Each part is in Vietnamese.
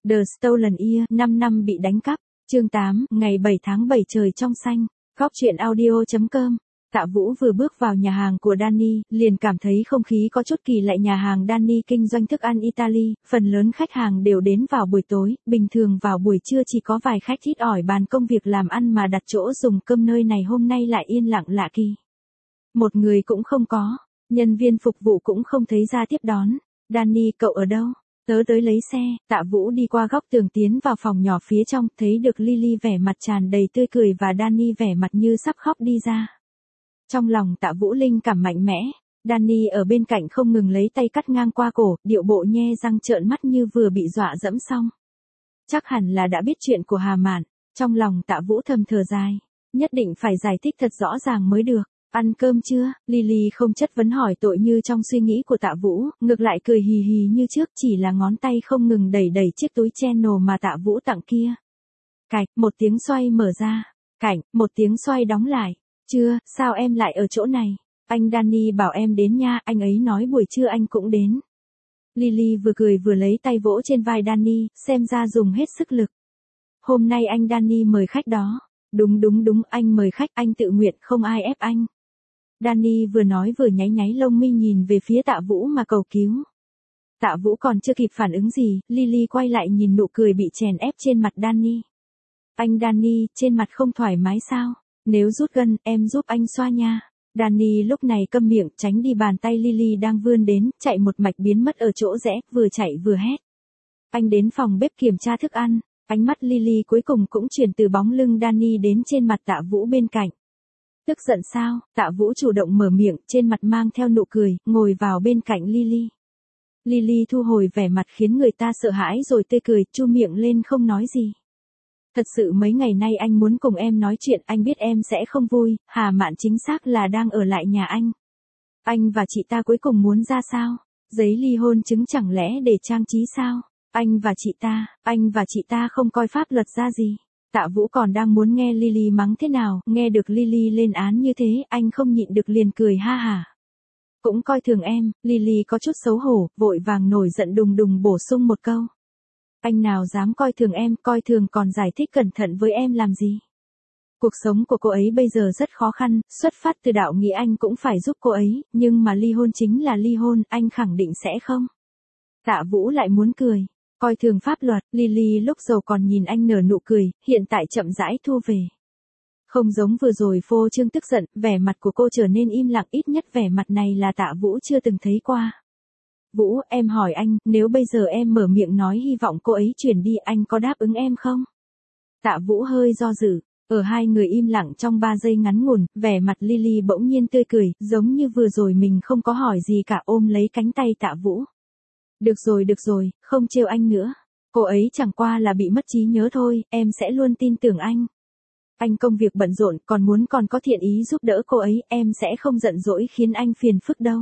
The Stolen Ear, 5 năm bị đánh cắp. Chương 8, ngày 7 tháng 7 trời trong xanh. Góc truyện audio.com. Tạ Vũ vừa bước vào nhà hàng của Danny, liền cảm thấy không khí có chút kỳ lạ. Nhà hàng Danny kinh doanh thức ăn Italy, phần lớn khách hàng đều đến vào buổi tối, bình thường vào buổi trưa chỉ có vài khách ít ỏi bàn công việc làm ăn mà đặt chỗ dùng cơm. Nơi này hôm nay lại yên lặng lạ kỳ. Một người cũng không có, nhân viên phục vụ cũng không thấy ra tiếp đón. Danny, cậu ở đâu? Tớ tới lấy xe. Tạ Vũ đi qua góc tường tiến vào phòng nhỏ phía trong, thấy được Lily vẻ mặt tràn đầy tươi cười và Danny vẻ mặt như sắp khóc đi ra. Trong lòng Tạ Vũ linh cảm mạnh mẽ, Danny ở bên cạnh không ngừng lấy tay cắt ngang qua cổ, điệu bộ nhe răng trợn mắt như vừa bị dọa dẫm xong. Chắc hẳn là đã biết chuyện của Hà Mạn, trong lòng Tạ Vũ thầm thở dài, nhất định phải giải thích thật rõ ràng mới được. Ăn cơm chưa? Lily không chất vấn hỏi tội như trong suy nghĩ của Tạ Vũ, ngược lại cười hì hì như trước, chỉ là ngón tay không ngừng đẩy đẩy chiếc túi Chanel mà Tạ Vũ tặng kia. Cạch, một tiếng xoay mở ra. Cảnh, một tiếng xoay đóng lại. Chưa, sao em lại ở chỗ này? Anh Danny bảo em đến nha, anh ấy nói buổi trưa anh cũng đến. Lily vừa cười vừa lấy tay vỗ trên vai Danny, xem ra dùng hết sức lực. Hôm nay anh Danny mời khách đó. Đúng, anh mời khách, anh tự nguyện, không ai ép anh. Danny vừa nói vừa nháy nháy lông mi nhìn về phía Tạ Vũ mà cầu cứu. Tạ Vũ còn chưa kịp phản ứng gì, Lily quay lại nhìn nụ cười bị chèn ép trên mặt Danny. Anh Danny, trên mặt không thoải mái sao? Nếu rút gân, em giúp anh xoa nha. Danny lúc này câm miệng, tránh đi bàn tay Lily đang vươn đến, chạy một mạch biến mất ở chỗ rẽ, vừa chạy vừa hét. Anh đến phòng bếp kiểm tra thức ăn. Ánh mắt Lily cuối cùng cũng chuyển từ bóng lưng Danny đến trên mặt Tạ Vũ bên cạnh. Tức giận sao? Tạ Vũ chủ động mở miệng, trên mặt mang theo nụ cười, ngồi vào bên cạnh Lily. Lily thu hồi vẻ mặt khiến người ta sợ hãi rồi tươi cười, chu miệng lên không nói gì. Thật sự mấy ngày nay anh muốn cùng em nói chuyện, anh biết em sẽ không vui, Hà Mạn chính xác là đang ở lại nhà anh. Anh và chị ta cuối cùng muốn ra sao? Giấy ly hôn chứng chẳng lẽ để trang trí sao? Anh và chị ta không coi pháp luật ra gì. Tạ Vũ còn đang muốn nghe Lily mắng thế nào, nghe được Lily lên án như thế, anh không nhịn được liền cười ha hả. Cũng coi thường em. Lily có chút xấu hổ, vội vàng nổi giận đùng đùng bổ sung một câu. Anh nào dám coi thường em, coi thường còn giải thích cẩn thận với em làm gì. Cuộc sống của cô ấy bây giờ rất khó khăn, xuất phát từ đạo nghĩa anh cũng phải giúp cô ấy, nhưng mà ly hôn chính là ly hôn, anh khẳng định sẽ không. Tạ Vũ lại muốn cười. Coi thường pháp luật, Lily lúc đầu còn nhìn anh nở nụ cười, hiện tại chậm rãi thu về. Không giống vừa rồi phô trương tức giận, vẻ mặt của cô trở nên im lặng, ít nhất vẻ mặt này là Tạ Vũ chưa từng thấy qua. Vũ, em hỏi anh, nếu bây giờ em mở miệng nói hy vọng cô ấy chuyển đi, anh có đáp ứng em không? Tạ Vũ hơi do dự, ở hai người im lặng trong 3 giây ngắn ngủn, vẻ mặt Lily bỗng nhiên tươi cười, giống như vừa rồi mình không có hỏi gì cả, ôm lấy cánh tay Tạ Vũ. Được rồi, không trêu anh nữa. Cô ấy chẳng qua là bị mất trí nhớ thôi, em sẽ luôn tin tưởng anh. Anh công việc bận rộn, còn có thiện ý giúp đỡ cô ấy, em sẽ không giận dỗi khiến anh phiền phức đâu.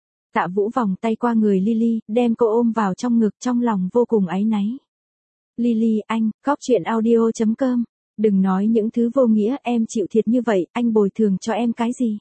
Tạ Vũ vòng tay qua người Lily, đem cô ôm vào trong ngực, trong lòng vô cùng áy náy. Lily, anh, góc truyện audio.com. Đừng nói những thứ vô nghĩa, em chịu thiệt như vậy, anh bồi thường cho em cái gì?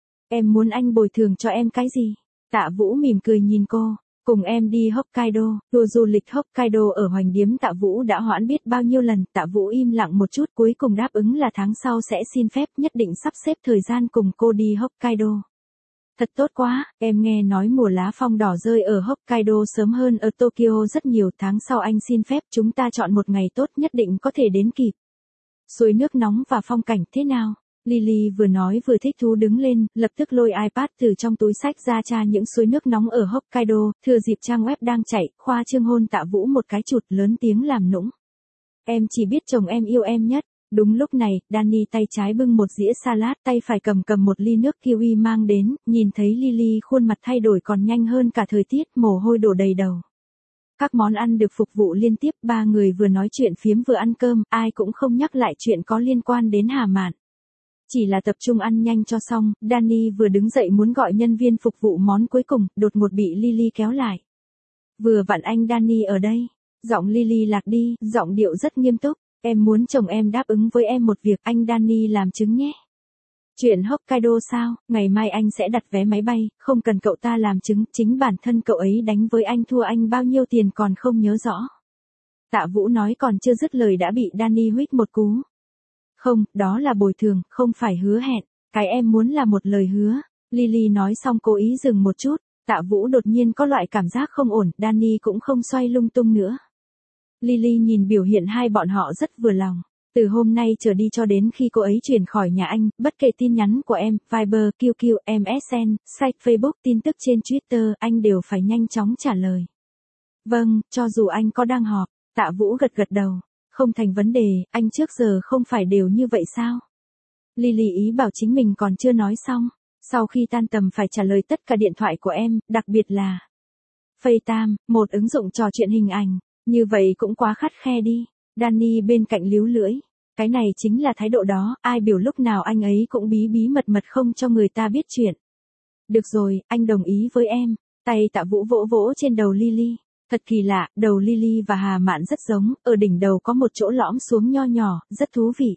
Em muốn anh bồi thường cho em cái gì? Tạ Vũ mỉm cười nhìn cô. Cùng em đi Hokkaido, tour du lịch Hokkaido ở Hoành Điếm. Tạ Vũ đã hoãn biết bao nhiêu lần, Tạ Vũ im lặng một chút, cuối cùng đáp ứng là tháng sau sẽ xin phép, nhất định sắp xếp thời gian cùng cô đi Hokkaido. Thật tốt quá, em nghe nói mùa lá phong đỏ rơi ở Hokkaido sớm hơn ở Tokyo rất nhiều, tháng sau anh xin phép, chúng ta chọn một ngày tốt, nhất định có thể đến kịp. Suối nước nóng và phong cảnh thế nào? Lily vừa nói vừa thích thú đứng lên, lập tức lôi iPad từ trong túi sách ra tra những suối nước nóng ở Hokkaido, thừa dịp trang web đang chạy, khoa trương hôn Tạ Vũ một cái chụt, lớn tiếng làm nũng. Em chỉ biết chồng em yêu em nhất. Đúng lúc này, Danny tay trái bưng một dĩa salad, tay phải cầm một ly nước kiwi mang đến, nhìn thấy Lily khuôn mặt thay đổi còn nhanh hơn cả thời tiết, mồ hôi đổ đầy đầu. Các món ăn được phục vụ liên tiếp, 3 người vừa nói chuyện phiếm vừa ăn cơm, ai cũng không nhắc lại chuyện có liên quan đến Hà Mạn. Chỉ là tập trung ăn nhanh cho xong, Danny vừa đứng dậy muốn gọi nhân viên phục vụ món cuối cùng, đột ngột bị Lily kéo lại. Vừa vặn anh Danny ở đây. Giọng Lily lạc đi, giọng điệu rất nghiêm túc. Em muốn chồng em đáp ứng với em một việc, anh Danny làm chứng nhé. Chuyện Hokkaido sao, ngày mai anh sẽ đặt vé máy bay, không cần cậu ta làm chứng, chính bản thân cậu ấy đánh với anh thua anh bao nhiêu tiền còn không nhớ rõ. Tạ Vũ nói còn chưa dứt lời đã bị Danny huých một cú. Không, đó là bồi thường, không phải hứa hẹn. Cái em muốn là một lời hứa. Lily nói xong cố ý dừng một chút. Tạ Vũ đột nhiên có loại cảm giác không ổn, Danny cũng không xoay lung tung nữa. Lily nhìn biểu hiện hai bọn họ rất vừa lòng. Từ hôm nay trở đi cho đến khi cô ấy chuyển khỏi nhà anh, bất kể tin nhắn của em, Viber, QQ, MSN, Skype, Facebook, tin tức trên Twitter, anh đều phải nhanh chóng trả lời. Vâng, cho dù anh có đang họp. Tạ Vũ gật gật đầu. Không thành vấn đề, anh trước giờ không phải đều như vậy sao? Lily ý bảo chính mình còn chưa nói xong. Sau khi tan tầm phải trả lời tất cả điện thoại của em, đặc biệt là FaceTime, một ứng dụng trò chuyện hình ảnh. Như vậy cũng quá khắt khe đi. Danny bên cạnh líu lưỡi. Cái này chính là thái độ đó, ai biểu lúc nào anh ấy cũng bí bí mật mật không cho người ta biết chuyện. Được rồi, anh đồng ý với em. Tay Tạ Vũ vỗ vỗ trên đầu Lily. Thật kỳ lạ, đầu Lily và Hà Mạn rất giống, ở đỉnh đầu có một chỗ lõm xuống nho nhỏ, rất thú vị.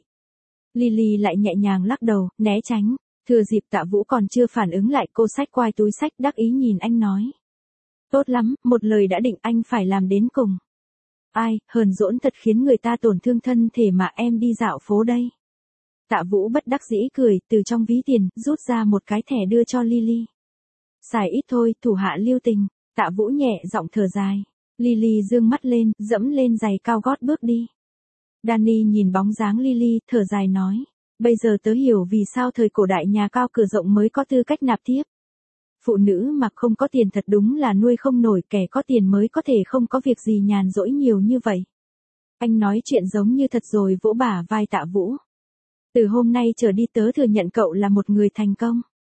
Lily lại nhẹ nhàng lắc đầu, né tránh. Thừa dịp Tạ Vũ còn chưa phản ứng lại, cô xách quai túi xách đắc ý nhìn anh nói. Tốt lắm, một lời đã định anh phải làm đến cùng. Ai, hờn dỗi thật khiến người ta tổn thương thân thể mà em đi dạo phố đây. Tạ Vũ bất đắc dĩ cười, từ trong ví tiền, rút ra một cái thẻ đưa cho Lily. Xài ít thôi, thủ hạ lưu tình. Tạ Vũ nhẹ giọng thở dài. Lily dương mắt lên, dẫm lên giày cao gót bước đi. Danny nhìn bóng dáng Lily, thở dài nói. Bây giờ tớ hiểu vì sao thời cổ đại nhà cao cửa rộng mới có tư cách nạp thiếp. Phụ nữ mà không có tiền thật đúng là nuôi không nổi, kẻ có tiền mới có thể không có việc gì nhàn rỗi nhiều như vậy. Anh nói chuyện giống như thật rồi, vỗ bả vai Tạ Vũ. Từ hôm nay trở đi tớ thừa nhận cậu là một người thành công.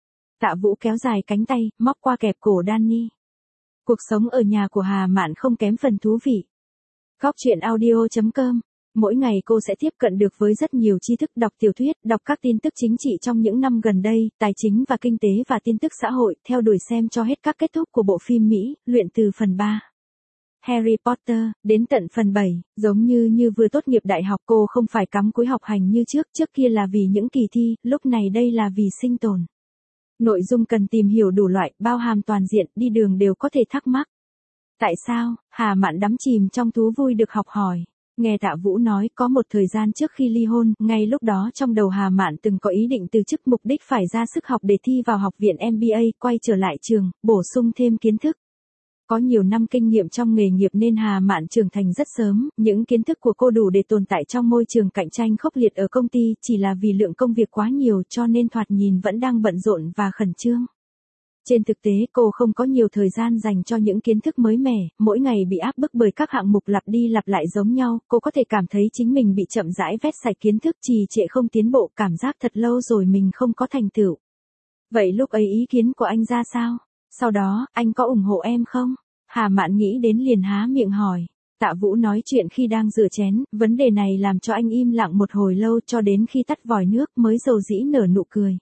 Tạ Vũ kéo dài cánh tay, móc qua kẹp cổ Danny. Cuộc sống ở nhà của Hà Mạn không kém phần thú vị. Góc truyện audio.com. Mỗi ngày cô sẽ tiếp cận được với rất nhiều tri thức, đọc tiểu thuyết, đọc các tin tức chính trị trong những năm gần đây, tài chính và kinh tế và tin tức xã hội, theo đuổi xem cho hết các kết thúc của bộ phim Mỹ, luyện từ phần 3. Harry Potter, đến tận phần 7, giống như vừa tốt nghiệp đại học, cô không phải cắm cúi học hành như trước kia là vì những kỳ thi, lúc này đây là vì sinh tồn. Nội dung cần tìm hiểu đủ loại, bao hàm toàn diện, đi đường đều có thể thắc mắc. Tại sao? Hà Mạn đắm chìm trong thú vui được học hỏi. Nghe Tạ Vũ nói có một thời gian trước khi ly hôn, ngay lúc đó trong đầu Hà Mạn từng có ý định từ chức, mục đích phải ra sức học để thi vào học viện MBA, quay trở lại trường, bổ sung thêm kiến thức. Có nhiều năm kinh nghiệm trong nghề nghiệp nên Hà Mạn trưởng thành rất sớm, những kiến thức của cô đủ để tồn tại trong môi trường cạnh tranh khốc liệt ở công ty, chỉ là vì lượng công việc quá nhiều cho nên thoạt nhìn vẫn đang bận rộn và khẩn trương. Trên thực tế cô không có nhiều thời gian dành cho những kiến thức mới mẻ, mỗi ngày bị áp bức bởi các hạng mục lặp đi lặp lại giống nhau, cô có thể cảm thấy chính mình bị chậm rãi vét sạch kiến thức, trì trệ không tiến bộ, cảm giác thật lâu rồi mình không có thành tựu. Vậy lúc ấy ý kiến của anh ra sao? Sau đó, anh có ủng hộ em không? Hà Mạn nghĩ đến liền há miệng hỏi. Tạ Vũ nói chuyện khi đang rửa chén, vấn đề này làm cho anh im lặng một hồi lâu cho đến khi tắt vòi nước mới dầu dĩ nở nụ cười.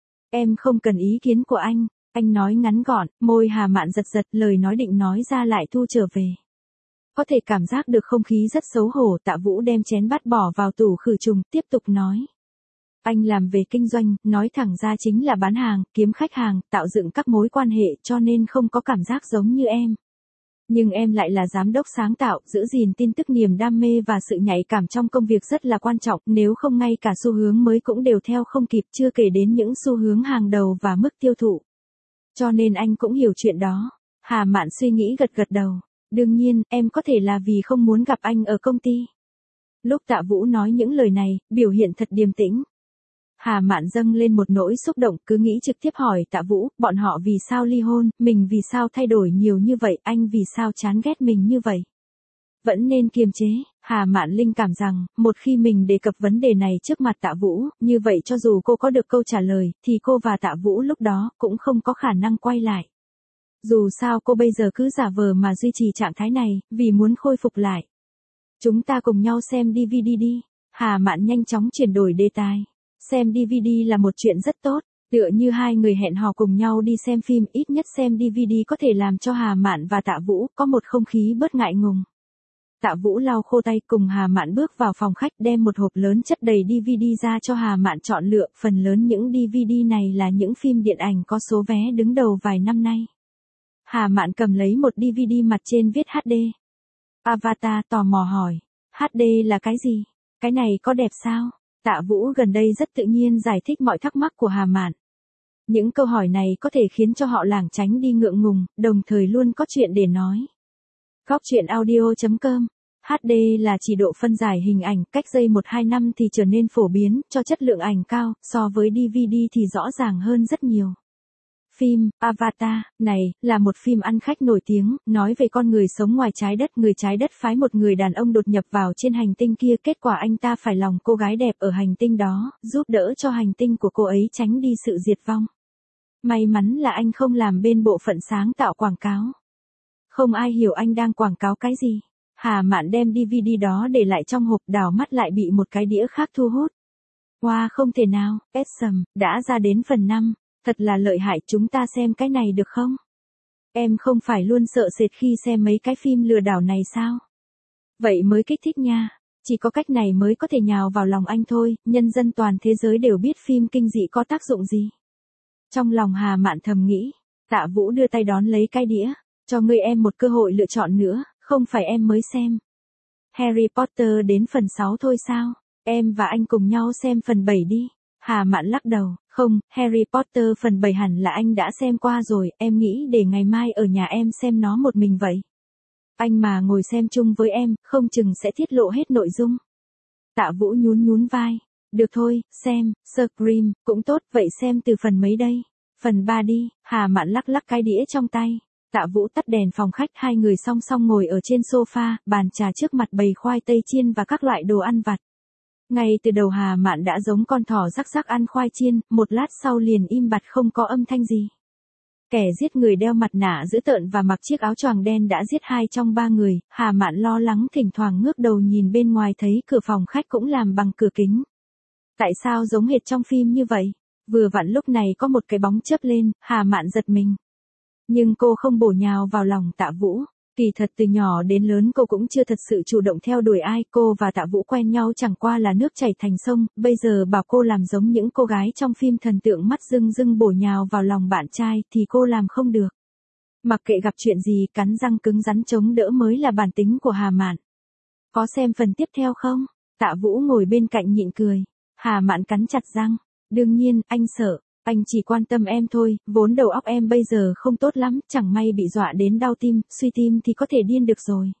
Em không cần ý kiến của anh nói ngắn gọn, môi Hà Mạn giật giật, lời nói định nói ra lại thu trở về. Có thể cảm giác được không khí rất xấu hổ, Tạ Vũ đem chén bát bỏ vào tủ khử trùng, tiếp tục nói. Anh làm về kinh doanh, nói thẳng ra chính là bán hàng, kiếm khách hàng, tạo dựng các mối quan hệ cho nên không có cảm giác giống như em. Nhưng em lại là giám đốc sáng tạo, giữ gìn tin tức, niềm đam mê và sự nhạy cảm trong công việc rất là quan trọng, nếu không ngay cả xu hướng mới cũng đều theo không kịp, chưa kể đến những xu hướng hàng đầu và mức tiêu thụ. Cho nên anh cũng hiểu chuyện đó. Hà Mạn suy nghĩ gật gật đầu. Đương nhiên, em có thể là vì không muốn gặp anh ở công ty. Lúc Tạ Vũ nói những lời này, biểu hiện thật điềm tĩnh. Hà Mạn dâng lên một nỗi xúc động, cứ nghĩ trực tiếp hỏi Tạ Vũ, bọn họ vì sao ly hôn, mình vì sao thay đổi nhiều như vậy, anh vì sao chán ghét mình như vậy. Vẫn nên kiềm chế, Hà Mạn linh cảm rằng, một khi mình đề cập vấn đề này trước mặt Tạ Vũ, như vậy cho dù cô có được câu trả lời, thì cô và Tạ Vũ lúc đó cũng không có khả năng quay lại. Dù sao cô bây giờ cứ giả vờ mà duy trì trạng thái này, vì muốn khôi phục lại. Chúng ta cùng nhau xem DVD đi. Hà Mạn nhanh chóng chuyển đổi đề tài. Xem DVD là một chuyện rất tốt, tựa như hai người hẹn hò cùng nhau đi xem phim, ít nhất xem DVD có thể làm cho Hà Mạn và Tạ Vũ có một không khí bớt ngại ngùng. Tạ Vũ lau khô tay cùng Hà Mạn bước vào phòng khách đem một hộp lớn chất đầy DVD ra cho Hà Mạn chọn lựa, phần lớn những DVD này là những phim điện ảnh có số vé đứng đầu vài năm nay. Hà Mạn cầm lấy một DVD mặt trên viết HD. Avatar tò mò hỏi. HD là cái gì? Cái này có đẹp sao? Tạ Vũ gần đây rất tự nhiên giải thích mọi thắc mắc của Hà Mạn. Những câu hỏi này có thể khiến cho họ lảng tránh đi ngượng ngùng, đồng thời luôn có chuyện để nói. Góc truyện audio.com. HD là chỉ độ phân giải hình ảnh, cách đây 1-2 năm thì trở nên phổ biến, cho chất lượng ảnh cao, so với DVD thì rõ ràng hơn rất nhiều. Phim Avatar này là một phim ăn khách nổi tiếng, nói về con người sống ngoài trái đất. Người trái đất phái một người đàn ông đột nhập vào trên hành tinh kia, kết quả anh ta phải lòng cô gái đẹp ở hành tinh đó, giúp đỡ cho hành tinh của cô ấy tránh đi sự diệt vong. May mắn là anh không làm bên bộ phận sáng tạo quảng cáo. Không ai hiểu anh đang quảng cáo cái gì. Hà Mạn đem DVD đó để lại trong hộp, đảo mắt lại bị một cái đĩa khác thu hút. Wow, không thể nào, Awesome, đã ra đến phần 5. Thật là lợi hại, chúng ta xem cái này được không? Em không phải luôn sợ sệt khi xem mấy cái phim lừa đảo này sao? Vậy mới kích thích nha. Chỉ có cách này mới có thể nhào vào lòng anh thôi, nhân dân toàn thế giới đều biết phim kinh dị có tác dụng gì. Trong lòng Hà Mạn thầm nghĩ, Tạ Vũ đưa tay đón lấy cái đĩa, cho ngươi em một cơ hội lựa chọn nữa, không phải em mới xem Harry Potter đến phần 6 thôi sao? Em và anh cùng nhau xem phần 7 đi. Hà Mạn lắc đầu, không, Harry Potter phần 7 hẳn là anh đã xem qua rồi, em nghĩ để ngày mai ở nhà em xem nó một mình vậy. Anh mà ngồi xem chung với em, không chừng sẽ tiết lộ hết nội dung. Tạ Vũ nhún vai. Được thôi, xem, Scream, cũng tốt, vậy xem từ phần mấy đây? Phần 3 đi. Hà Mạn lắc cái đĩa trong tay. Tạ Vũ tắt đèn phòng khách, hai người song song ngồi ở trên sofa, bàn trà trước mặt bày khoai tây chiên và các loại đồ ăn vặt. Ngay từ đầu Hà Mạn đã giống con thỏ rắc ăn khoai chiên, một lát sau liền im bặt không có âm thanh gì. Kẻ giết người đeo mặt nạ dữ tợn và mặc chiếc áo choàng đen đã giết 2 trong 3 người, Hà Mạn lo lắng thỉnh thoảng ngước đầu nhìn bên ngoài thấy cửa phòng khách cũng làm bằng cửa kính. Tại sao giống hệt trong phim như vậy? Vừa vặn lúc này có một cái bóng chớp lên, Hà Mạn giật mình. Nhưng cô không bổ nhào vào lòng Tạ Vũ. Kỳ thật từ nhỏ đến lớn cô cũng chưa thật sự chủ động theo đuổi ai, cô và Tạ Vũ quen nhau chẳng qua là nước chảy thành sông, bây giờ bảo cô làm giống những cô gái trong phim thần tượng mắt rưng bổ nhào vào lòng bạn trai thì cô làm không được. Mặc kệ gặp chuyện gì, cắn răng cứng rắn chống đỡ mới là bản tính của Hà Mạn. Có xem phần tiếp theo không? Tạ Vũ ngồi bên cạnh nhịn cười. Hà Mạn cắn chặt răng. Đương nhiên, anh sợ. Anh chỉ quan tâm em thôi, vốn đầu óc em bây giờ không tốt lắm, chẳng may bị dọa đến đau tim, suy tim thì có thể điên được rồi.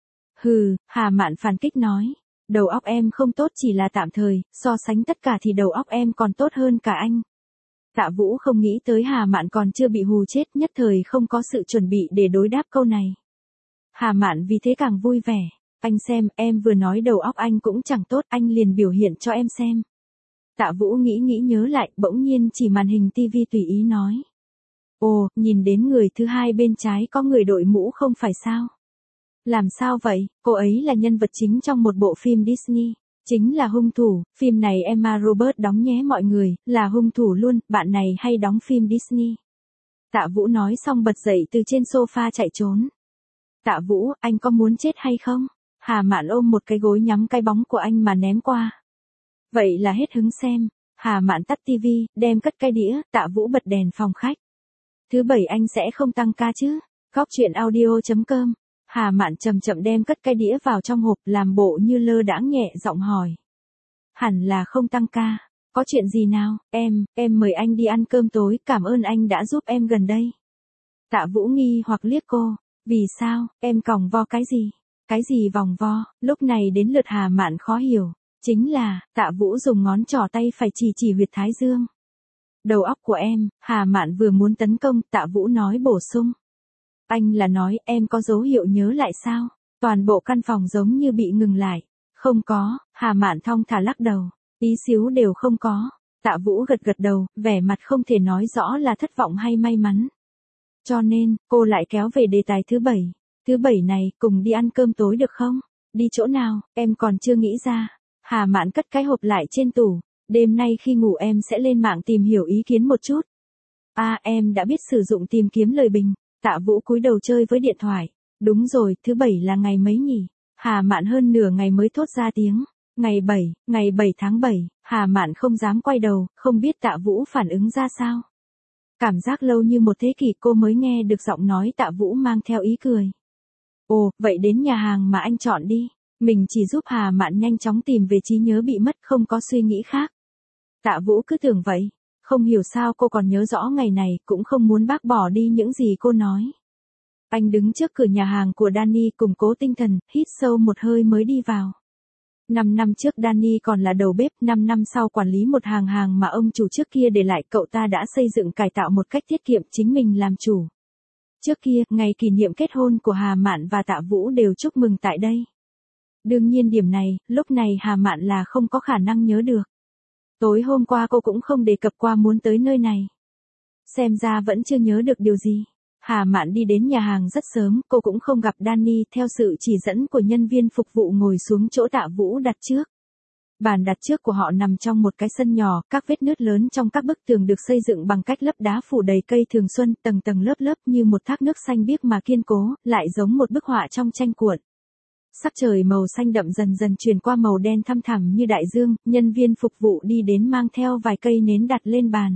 Hừ, Hà Mạn phản kích nói. Đầu óc em không tốt chỉ là tạm thời, so sánh tất cả thì đầu óc em còn tốt hơn cả anh. Tạ Vũ không nghĩ tới Hà Mạn còn chưa bị hù chết, nhất thời không có sự chuẩn bị để đối đáp câu này. Hà Mạn vì thế càng vui vẻ. Anh xem, em vừa nói đầu óc anh cũng chẳng tốt, anh liền biểu hiện cho em xem. Tạ Vũ nghĩ nhớ lại, bỗng nhiên chỉ màn hình tivi tùy ý nói. Ồ, nhìn đến người thứ hai bên trái có người đội mũ không phải sao? Làm sao vậy? Cô ấy là nhân vật chính trong một bộ phim Disney. Chính là hung thủ, phim này Emma Roberts đóng nhé mọi người, là hung thủ luôn, bạn này hay đóng phim Disney. Tạ Vũ nói xong bật dậy từ trên sofa chạy trốn. Tạ Vũ, anh có muốn chết hay không? Hà Mạn ôm một cái gối nhắm cái bóng của anh mà ném qua. Vậy là hết hứng xem. Hà Mạn tắt tivi, đem cất cái đĩa, Tạ Vũ bật đèn phòng khách. Thứ 7 anh sẽ không tăng ca chứ? Góc truyện audio.com. Hà Mạn chậm đem cất cái đĩa vào trong hộp, làm bộ như lơ đãng nhẹ giọng hỏi. Hẳn là không tăng ca. Có chuyện gì nào? Em mời anh đi ăn cơm tối, cảm ơn anh đã giúp em gần đây. Tạ Vũ nghi hoặc liếc cô. Vì sao, em còng vo cái gì? Cái gì vòng vo? Lúc này đến lượt Hà Mạn khó hiểu. Chính là, Tạ Vũ dùng ngón trỏ tay phải chỉ huyệt thái dương. Đầu óc của em, Hà Mạn vừa muốn tấn công, Tạ Vũ nói bổ sung. Anh là nói em có dấu hiệu nhớ lại sao? Toàn bộ căn phòng giống như bị ngừng lại. Không có, Hà Mạn thong thả lắc đầu. Tí xíu đều không có. Tạ Vũ gật đầu, vẻ mặt không thể nói rõ là thất vọng hay may mắn. Cho nên, cô lại kéo về đề tài thứ 7. Thứ 7 này, cùng đi ăn cơm tối được không? Đi chỗ nào, em còn chưa nghĩ ra. Hà Mạn cất cái hộp lại trên tủ. Đêm nay khi ngủ em sẽ lên mạng tìm hiểu ý kiến một chút. Em đã biết sử dụng tìm kiếm lời bình. Tạ Vũ cúi đầu chơi với điện thoại. Đúng rồi, thứ 7 là ngày mấy nhỉ? Hà Mạn hơn nửa ngày mới thốt ra tiếng. Ngày 7 tháng 7, Hà Mạn không dám quay đầu, không biết Tạ Vũ phản ứng ra sao. Cảm giác lâu như một thế kỷ cô mới nghe được giọng nói Tạ Vũ mang theo ý cười. Ồ, vậy đến nhà hàng mà anh chọn đi. Mình chỉ giúp Hà Mạn nhanh chóng tìm về trí nhớ bị mất, không có suy nghĩ khác. Tạ Vũ cứ tưởng vậy. Không hiểu sao cô còn nhớ rõ ngày này, cũng không muốn bác bỏ đi những gì cô nói. Anh đứng trước cửa nhà hàng của Danny củng cố tinh thần, hít sâu một hơi mới đi vào. 5 năm trước Danny còn là đầu bếp, 5 năm sau quản lý một hàng mà ông chủ trước kia để lại, cậu ta đã xây dựng cải tạo một cách tiết kiệm, chính mình làm chủ. Trước kia, ngày kỷ niệm kết hôn của Hà Mạn và Tạ Vũ đều chúc mừng tại đây. Đương nhiên điểm này, lúc này Hà Mạn là không có khả năng nhớ được. Tối hôm qua cô cũng không đề cập qua muốn tới nơi này. Xem ra vẫn chưa nhớ được điều gì. Hà Mạn đi đến nhà hàng rất sớm, cô cũng không gặp Danny, theo sự chỉ dẫn của nhân viên phục vụ ngồi xuống chỗ Tạ Vũ đặt trước. Bàn đặt trước của họ nằm trong một cái sân nhỏ, các vết nứt lớn trong các bức tường được xây dựng bằng cách lấp đá phủ đầy cây thường xuân, tầng tầng lớp lớp như một thác nước xanh biếc mà kiên cố, lại giống một bức họa trong tranh cuộn. Sắc trời màu xanh đậm dần dần chuyển qua màu đen thăm thẳm như đại dương, nhân viên phục vụ đi đến mang theo vài cây nến đặt lên bàn.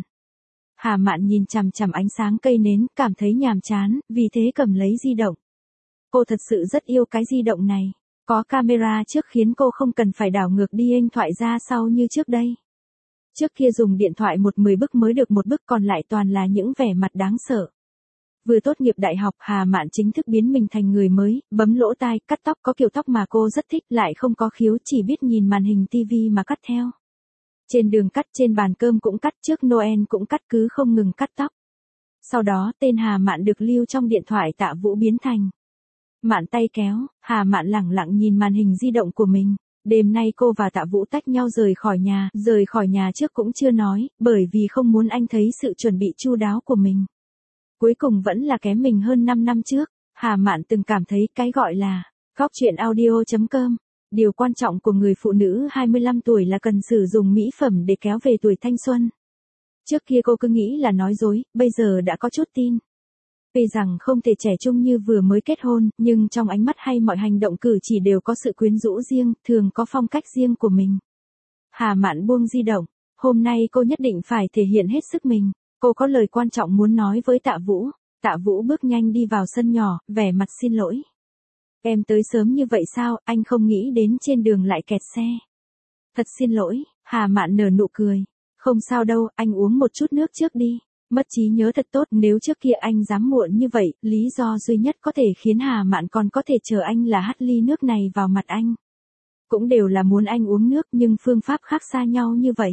Hà Mạn nhìn chằm chằm ánh sáng cây nến, cảm thấy nhàm chán, vì thế cầm lấy di động. Cô thật sự rất yêu cái di động này. Có camera trước khiến cô không cần phải đảo ngược đi ênh thoại ra sau như trước đây. Trước kia dùng điện thoại 10 bức mới được một bức, còn lại toàn là những vẻ mặt đáng sợ. Vừa tốt nghiệp đại học, Hà Mạn chính thức biến mình thành người mới, bấm lỗ tai, cắt tóc, có kiểu tóc mà cô rất thích, lại không có khiếu, chỉ biết nhìn màn hình tivi mà cắt theo. Trên đường cắt, trên bàn cơm cũng cắt, trước Noel cũng cắt, cứ không ngừng cắt tóc. Sau đó tên Hà Mạn được lưu trong điện thoại Tạ Vũ biến thành Mạn tay kéo. Hà Mạn lẳng lặng nhìn màn hình di động của mình. Đêm nay cô và Tạ Vũ tách nhau rời khỏi nhà trước cũng chưa nói, bởi vì không muốn anh thấy sự chuẩn bị chu đáo của mình. Cuối cùng vẫn là kém mình hơn 5 năm trước. Hà Mạn từng cảm thấy cái gọi là góc chuyện audio.com. Điều quan trọng của người phụ nữ 25 tuổi là cần sử dụng mỹ phẩm để kéo về tuổi thanh xuân. Trước kia cô cứ nghĩ là nói dối, bây giờ đã có chút tin. Vì rằng không thể trẻ trung như vừa mới kết hôn, nhưng trong ánh mắt hay mọi hành động cử chỉ đều có sự quyến rũ riêng, thường có phong cách riêng của mình. Hà Mạn buông di động. Hôm nay cô nhất định phải thể hiện hết sức mình. Cô có lời quan trọng muốn nói với Tạ Vũ. Tạ Vũ bước nhanh đi vào sân nhỏ, vẻ mặt xin lỗi. Em tới sớm như vậy sao, anh không nghĩ đến trên đường lại kẹt xe. Thật xin lỗi. Hà Mạn nở nụ cười. Không sao đâu, anh uống một chút nước trước đi. Mất trí nhớ thật tốt, nếu trước kia anh dám muộn như vậy, lý do duy nhất có thể khiến Hà Mạn còn có thể chờ anh là hắt ly nước này vào mặt anh. Cũng đều là muốn anh uống nước, nhưng phương pháp khác xa nhau như vậy.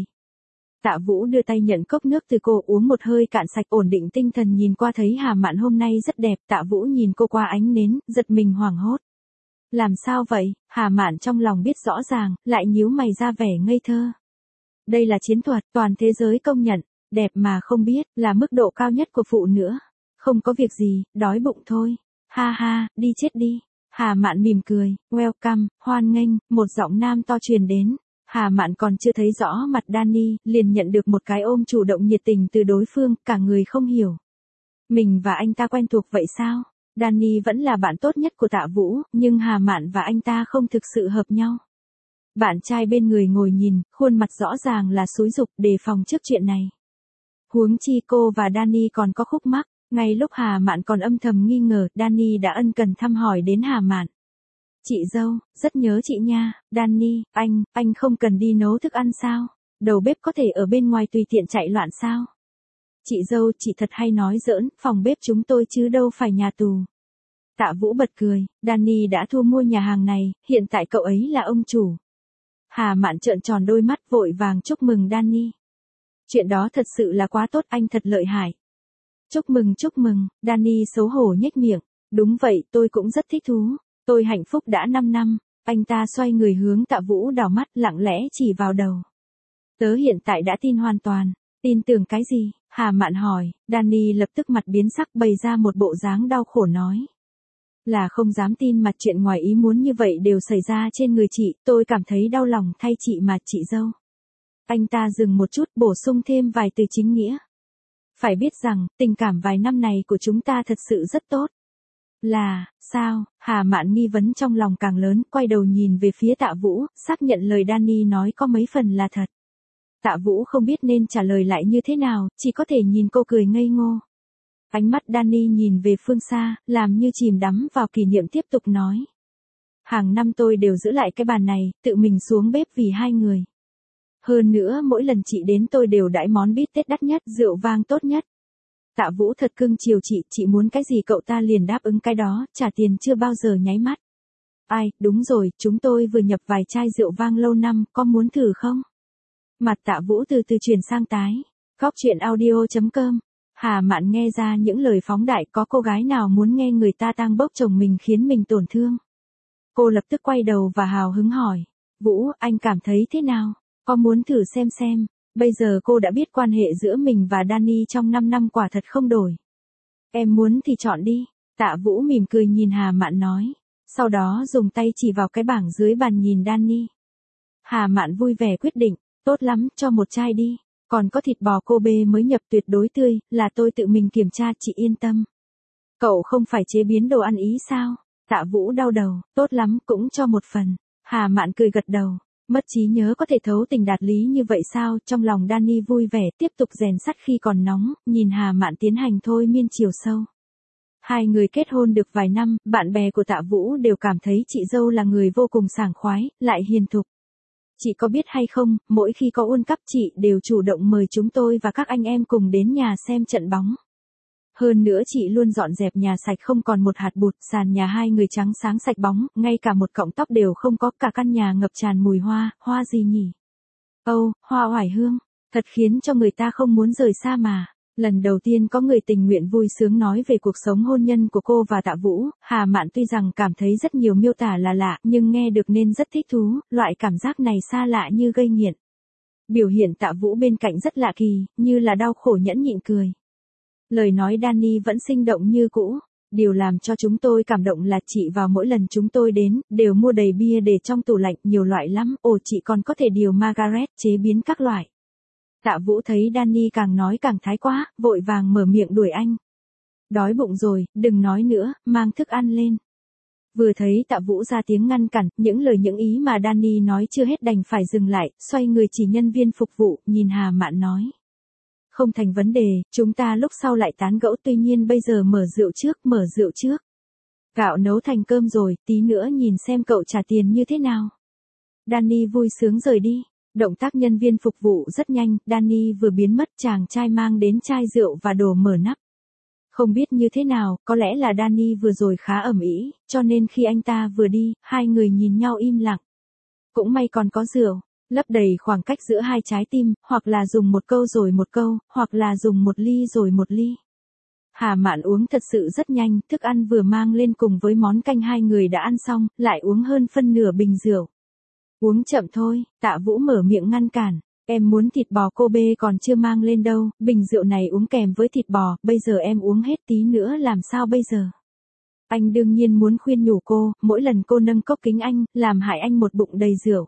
Tạ Vũ đưa tay nhận cốc nước từ cô, uống một hơi cạn sạch, ổn định tinh thần nhìn qua thấy Hà Mạn hôm nay rất đẹp. Tạ Vũ nhìn cô qua ánh nến, giật mình hoảng hốt. Làm sao vậy? Hà Mạn trong lòng biết rõ ràng, lại nhíu mày ra vẻ ngây thơ. Đây là chiến thuật, toàn thế giới công nhận. Đẹp mà không biết, là mức độ cao nhất của phụ nữa. Không có việc gì, đói bụng thôi. Ha ha, đi chết đi. Hà Mạn mỉm cười, welcome, hoan nghênh, một giọng nam to truyền đến. Hà Mạn còn chưa thấy rõ mặt Danny, liền nhận được một cái ôm chủ động nhiệt tình từ đối phương, cả người không hiểu. Mình và anh ta quen thuộc vậy sao? Danny vẫn là bạn tốt nhất của Tạ Vũ, nhưng Hà Mạn và anh ta không thực sự hợp nhau. Bạn trai bên người ngồi nhìn, khuôn mặt rõ ràng là xúi giục, đề phòng trước chuyện này. Huống chi cô và Danny còn có khúc mắc. Ngay lúc Hà Mạn còn âm thầm nghi ngờ, Danny đã ân cần thăm hỏi đến Hà Mạn. Chị dâu, rất nhớ chị nha. Danny, anh không cần đi nấu thức ăn sao? Đầu bếp có thể ở bên ngoài tùy tiện chạy loạn sao? Chị dâu, chị thật hay nói giỡn, phòng bếp chúng tôi chứ đâu phải nhà tù. Tạ Vũ bật cười, Danny đã thu mua nhà hàng này, hiện tại cậu ấy là ông chủ. Hà Mạn trợn tròn đôi mắt, vội vàng chúc mừng Danny. Chuyện đó thật sự là quá tốt, anh thật lợi hại. Chúc mừng, Danny xấu hổ nhếch miệng. Đúng vậy, tôi cũng rất thích thú. Tôi hạnh phúc đã 5 năm. Anh ta xoay người hướng Tạ Vũ đảo mắt, lặng lẽ chỉ vào đầu. Tớ hiện tại đã tin hoàn toàn. Tin tưởng cái gì? Hà Mạn hỏi. Danny lập tức mặt biến sắc, bày ra một bộ dáng đau khổ nói. Là không dám tin mà chuyện ngoài ý muốn như vậy đều xảy ra trên người chị, tôi cảm thấy đau lòng thay chị mà, chị dâu. Anh ta dừng một chút, bổ sung thêm vài từ chính nghĩa. Phải biết rằng, tình cảm vài năm này của chúng ta thật sự rất tốt. Là, sao? Hà Mạn nghi vấn trong lòng càng lớn, quay đầu nhìn về phía Tạ Vũ, xác nhận lời Danny nói có mấy phần là thật. Tạ Vũ không biết nên trả lời lại như thế nào, chỉ có thể nhìn cô cười ngây ngô. Ánh mắt Danny nhìn về phương xa, làm như chìm đắm vào kỷ niệm tiếp tục nói. Hàng năm tôi đều giữ lại cái bàn này, tự mình xuống bếp vì hai người. Hơn nữa mỗi lần chị đến tôi đều đãi món bít tết đắt nhất, rượu vang tốt nhất. Tạ Vũ thật cưng chiều chị muốn cái gì cậu ta liền đáp ứng cái đó, trả tiền chưa bao giờ nháy mắt. Ai, đúng rồi, chúng tôi vừa nhập vài chai rượu vang lâu năm, có muốn thử không? Mặt Tạ Vũ từ từ chuyển sang tái. Góc chuyện audio.com. Hà Mạn nghe ra những lời phóng đại, có cô gái nào muốn nghe người ta tang bốc chồng mình khiến mình tổn thương. Cô lập tức quay đầu và hào hứng hỏi. Vũ, anh cảm thấy thế nào? Có muốn thử xem. Bây giờ cô đã biết quan hệ giữa mình và Danny trong 5 năm quả thật không đổi. Em muốn thì chọn đi. Tạ Vũ mỉm cười nhìn Hà Mạn nói. Sau đó dùng tay chỉ vào cái bảng dưới bàn nhìn Danny. Hà Mạn vui vẻ quyết định. Tốt lắm, cho một chai đi. Còn có thịt bò Kobe mới nhập tuyệt đối tươi, là tôi tự mình kiểm tra, chị yên tâm. Cậu không phải chế biến đồ ăn Ý sao? Tạ Vũ đau đầu, tốt lắm, cũng cho một phần. Hà Mạn cười gật đầu. Mất trí nhớ có thể thấu tình đạt lý như vậy sao? Trong lòng Danny vui vẻ, tiếp tục rèn sắt khi còn nóng, nhìn Hà Mạn tiến hành thôi miên chiều sâu. Hai người kết hôn được vài năm, bạn bè của Tạ Vũ đều cảm thấy chị dâu là người vô cùng sảng khoái, lại hiền thục. Chị có biết hay không, mỗi khi có World Cup chị đều chủ động mời chúng tôi và các anh em cùng đến nhà xem trận bóng. Hơn nữa chị luôn dọn dẹp nhà sạch không còn một hạt bụt, sàn nhà hai người trắng sáng sạch bóng, ngay cả một cọng tóc đều không có, cả căn nhà ngập tràn mùi hoa gì nhỉ? Hoa oải hương, thật khiến cho người ta không muốn rời xa mà. Lần đầu tiên có người tình nguyện vui sướng nói về cuộc sống hôn nhân của cô và Tạ Vũ, Hà Mạn tuy rằng cảm thấy rất nhiều miêu tả là lạ, nhưng nghe được nên rất thích thú, loại cảm giác này xa lạ như gây nghiện. Biểu hiện Tạ Vũ bên cạnh rất lạ kỳ, như là đau khổ nhẫn nhịn cười. Lời nói Danny vẫn sinh động như cũ. Điều làm cho chúng tôi cảm động là chị vào mỗi lần chúng tôi đến, đều mua đầy bia để trong tủ lạnh, nhiều loại lắm, chị còn có thể điều Margaret chế biến các loại. Tạ Vũ thấy Danny càng nói càng thái quá, vội vàng mở miệng đuổi anh. Đói bụng rồi, đừng nói nữa, mang thức ăn lên. Vừa thấy Tạ Vũ ra tiếng ngăn cản, những ý mà Danny nói chưa hết đành phải dừng lại, xoay người chỉ nhân viên phục vụ, nhìn Hà Mạn nói. Không thành vấn đề, chúng ta lúc sau lại tán gẫu, tuy nhiên bây giờ mở rượu trước. Gạo nấu thành cơm rồi, tí nữa nhìn xem cậu trả tiền như thế nào. Danny vui sướng rời đi. Động tác nhân viên phục vụ rất nhanh, Danny vừa biến mất, chàng trai mang đến chai rượu và đồ mở nắp. Không biết như thế nào, có lẽ là Danny vừa rồi khá ầm ĩ, cho nên khi anh ta vừa đi, hai người nhìn nhau im lặng. Cũng may còn có rượu, lấp đầy khoảng cách giữa hai trái tim, hoặc là dùng một câu rồi một câu, hoặc là dùng một ly rồi một ly. Hà Mạn uống thật sự rất nhanh, thức ăn vừa mang lên cùng với món canh hai người đã ăn xong, lại uống hơn phân nửa bình rượu. Uống chậm thôi, Tạ Vũ mở miệng ngăn cản. Em muốn thịt bò Kobe còn chưa mang lên đâu, bình rượu này uống kèm với thịt bò, bây giờ em uống hết tí nữa làm sao bây giờ? Anh đương nhiên muốn khuyên nhủ cô, mỗi lần cô nâng cốc kính anh, làm hại anh một bụng đầy rượu.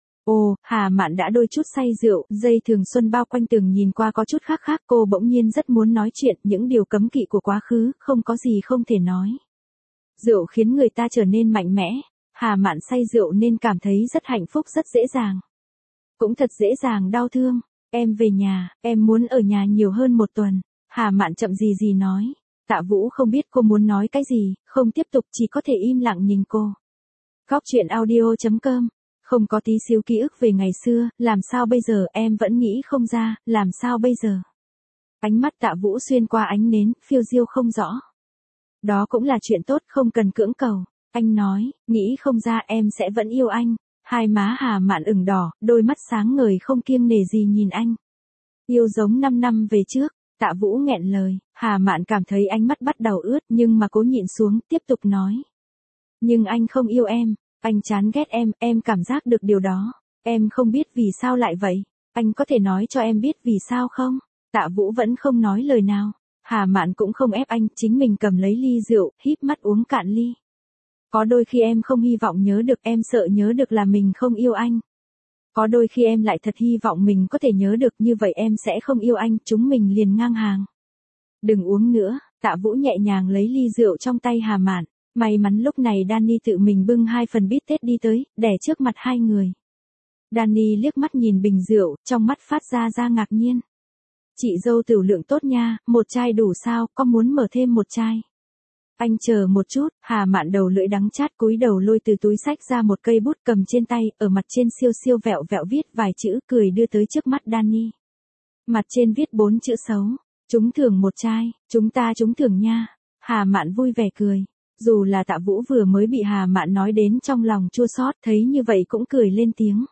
Hà Mạn đã đôi chút say rượu, dây thường xuân bao quanh tường nhìn qua có chút khác, cô bỗng nhiên rất muốn nói chuyện, những điều cấm kỵ của quá khứ, không có gì không thể nói. Rượu khiến người ta trở nên mạnh mẽ. Hà Mạn say rượu nên cảm thấy rất hạnh phúc, rất dễ dàng. Cũng thật dễ dàng đau thương. Em về nhà, em muốn ở nhà nhiều hơn một tuần. Hà Mạn chậm gì nói. Tạ Vũ không biết cô muốn nói cái gì, không tiếp tục, chỉ có thể im lặng nhìn cô. Góc chuyện audio.com. Không có tí xíu ký ức về ngày xưa, làm sao bây giờ, em vẫn nghĩ không ra, làm sao bây giờ. Ánh mắt Tạ Vũ xuyên qua ánh nến, phiêu diêu không rõ. Đó cũng là chuyện tốt, không cần cưỡng cầu. Anh nói, nghĩ không ra em sẽ vẫn yêu anh. Hai má Hà Mạn ửng đỏ, đôi mắt sáng ngời không kiêng nể gì nhìn anh. Yêu giống 5 năm về trước, Tạ Vũ nghẹn lời, Hà Mạn cảm thấy ánh mắt bắt đầu ướt nhưng mà cố nhịn xuống, tiếp tục nói. Nhưng anh không yêu em, anh chán ghét em cảm giác được điều đó. Em không biết vì sao lại vậy, anh có thể nói cho em biết vì sao không? Tạ Vũ vẫn không nói lời nào, Hà Mạn cũng không ép anh, chính mình cầm lấy ly rượu, híp mắt uống cạn ly. Có đôi khi em không hy vọng nhớ được, em sợ nhớ được là mình không yêu anh. Có đôi khi em lại thật hy vọng mình có thể nhớ được, như vậy em sẽ không yêu anh, chúng mình liền ngang hàng. Đừng uống nữa, Tạ Vũ nhẹ nhàng lấy ly rượu trong tay Hà Mạn. May mắn lúc này Danny tự mình bưng 2 phần bít tết đi tới, đè trước mặt hai người. Danny liếc mắt nhìn bình rượu, trong mắt phát ra ngạc nhiên. Chị dâu tiểu lượng tốt nha, một chai đủ sao, có muốn mở thêm một chai? Anh chờ một chút, Hà Mạn đầu lưỡi đắng chát cúi đầu lôi từ túi xách ra một cây bút cầm trên tay, ở mặt trên siêu siêu vẹo vẹo viết vài chữ, cười đưa tới trước mắt Danny. Mặt trên viết 4 chữ xấu, trúng thưởng một chai, chúng ta trúng thưởng nha. Hà Mạn vui vẻ cười. Dù là Tạ Vũ vừa mới bị Hà Mạn nói đến trong lòng chua xót, thấy như vậy cũng cười lên tiếng.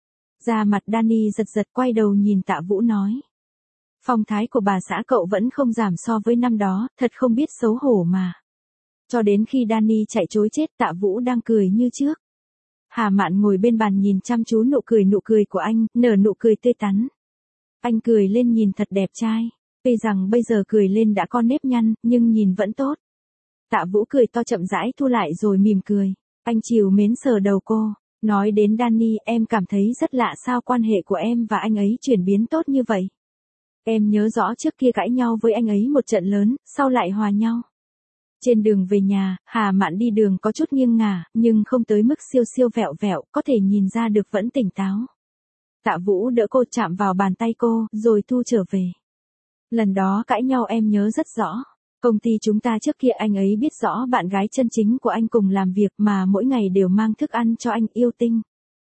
Da mặt Danny giật giật quay đầu nhìn Tạ Vũ nói. Phong thái của bà xã cậu vẫn không giảm so với năm đó, thật không biết xấu hổ mà. Cho đến khi Danny chạy trối chết, Tạ Vũ đang cười như trước. Hà Mạn ngồi bên bàn nhìn chăm chú nụ cười của anh, nở nụ cười tươi tắn. Anh cười lên nhìn thật đẹp trai. Tuy rằng bây giờ cười lên đã có nếp nhăn, nhưng nhìn vẫn tốt. Tạ Vũ cười to chậm rãi thu lại rồi mỉm cười. Anh trìu mến sờ đầu cô. Nói đến Danny, em cảm thấy rất lạ sao quan hệ của em và anh ấy chuyển biến tốt như vậy. Em nhớ rõ trước kia cãi nhau với anh ấy một trận lớn, sau lại hòa nhau. Trên đường về nhà, Hà Mạn đi đường có chút nghiêng ngả, nhưng không tới mức siêu siêu vẹo vẹo, có thể nhìn ra được vẫn tỉnh táo. Tạ Vũ đỡ cô chạm vào bàn tay cô, rồi thu trở về. Lần đó cãi nhau em nhớ rất rõ. Công ty chúng ta trước kia anh ấy biết rõ bạn gái chân chính của anh cùng làm việc mà mỗi ngày đều mang thức ăn cho anh yêu tinh.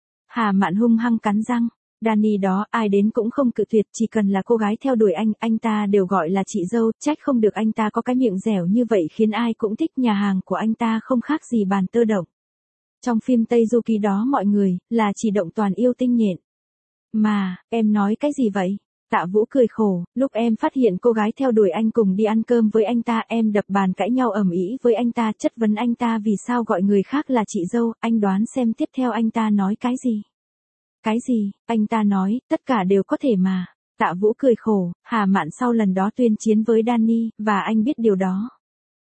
Hà Mạn hung hăng cắn răng. Danny đó ai đến cũng không cự tuyệt, chỉ cần là cô gái theo đuổi anh ta đều gọi là chị dâu, trách không được anh ta có cái miệng dẻo như vậy khiến ai cũng thích, nhà hàng của anh ta không khác gì bàn tơ động. Trong phim Tây Du Ký đó mọi người, là chỉ động toàn yêu tinh nhện. Mà, em nói cái gì vậy? Tạ Vũ cười khổ, lúc em phát hiện cô gái theo đuổi anh cùng đi ăn cơm với anh ta em đập bàn cãi nhau ầm ĩ với anh ta, chất vấn anh ta vì sao gọi người khác là chị dâu, anh đoán xem tiếp theo anh ta nói cái gì? Cái gì? Anh ta nói, tất cả đều có thể mà. Tạ Vũ cười khổ, Hà Mạn sau lần đó tuyên chiến với Danny, và anh biết điều đó.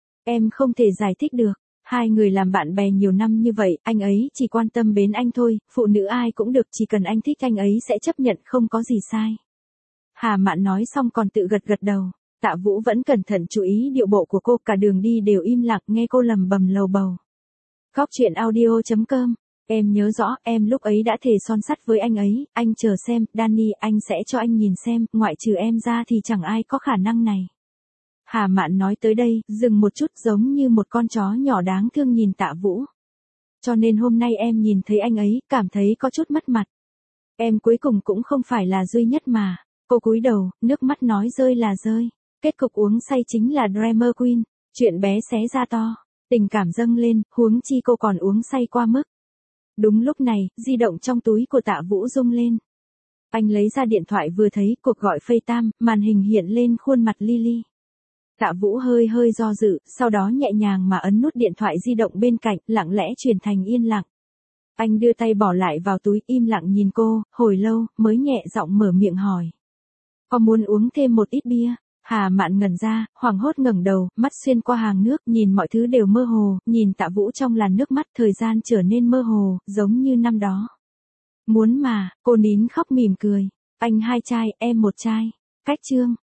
Em không thể giải thích được. Hai người làm bạn bè nhiều năm như vậy, anh ấy chỉ quan tâm đến anh thôi, phụ nữ ai cũng được, chỉ cần anh thích anh ấy sẽ chấp nhận, không có gì sai. Hà Mạn nói xong còn tự gật gật đầu. Tạ Vũ vẫn cẩn thận chú ý điệu bộ của cô, cả đường đi đều im lặng nghe cô lầm bầm lầu bầu. Góc truyện audio.com. Em nhớ rõ, em lúc ấy đã thề son sắt với anh ấy, anh chờ xem, Danny, anh sẽ cho anh nhìn xem, ngoại trừ em ra thì chẳng ai có khả năng này. Hà Mạn nói tới đây, dừng một chút giống như một con chó nhỏ đáng thương nhìn Tạ Vũ. Cho nên hôm nay em nhìn thấy anh ấy, cảm thấy có chút mất mặt. Em cuối cùng cũng không phải là duy nhất mà. Cô cúi đầu, nước mắt nói rơi là rơi. Kết cục uống say chính là Drama Queen, chuyện bé xé ra to. Tình cảm dâng lên, huống chi cô còn uống say qua mức. Đúng lúc này, di động trong túi của Tạ Vũ rung lên. Anh lấy ra điện thoại vừa thấy cuộc gọi FaceTime, màn hình hiện lên khuôn mặt Lily. Tạ Vũ hơi do dự, sau đó nhẹ nhàng mà ấn nút điện thoại di động bên cạnh, lặng lẽ chuyển thành yên lặng. Anh đưa tay bỏ lại vào túi, im lặng nhìn cô, hồi lâu, mới nhẹ giọng mở miệng hỏi. Có muốn uống thêm một ít bia? Hà Mạn ngẩn ra, hoảng hốt ngẩng đầu, mắt xuyên qua hàng nước, nhìn mọi thứ đều mơ hồ, nhìn Tạ Vũ trong làn nước mắt, thời gian trở nên mơ hồ, giống như năm đó. Muốn mà, cô nín khóc mỉm cười. Anh 2 chai, em 1 chai. Cách chương.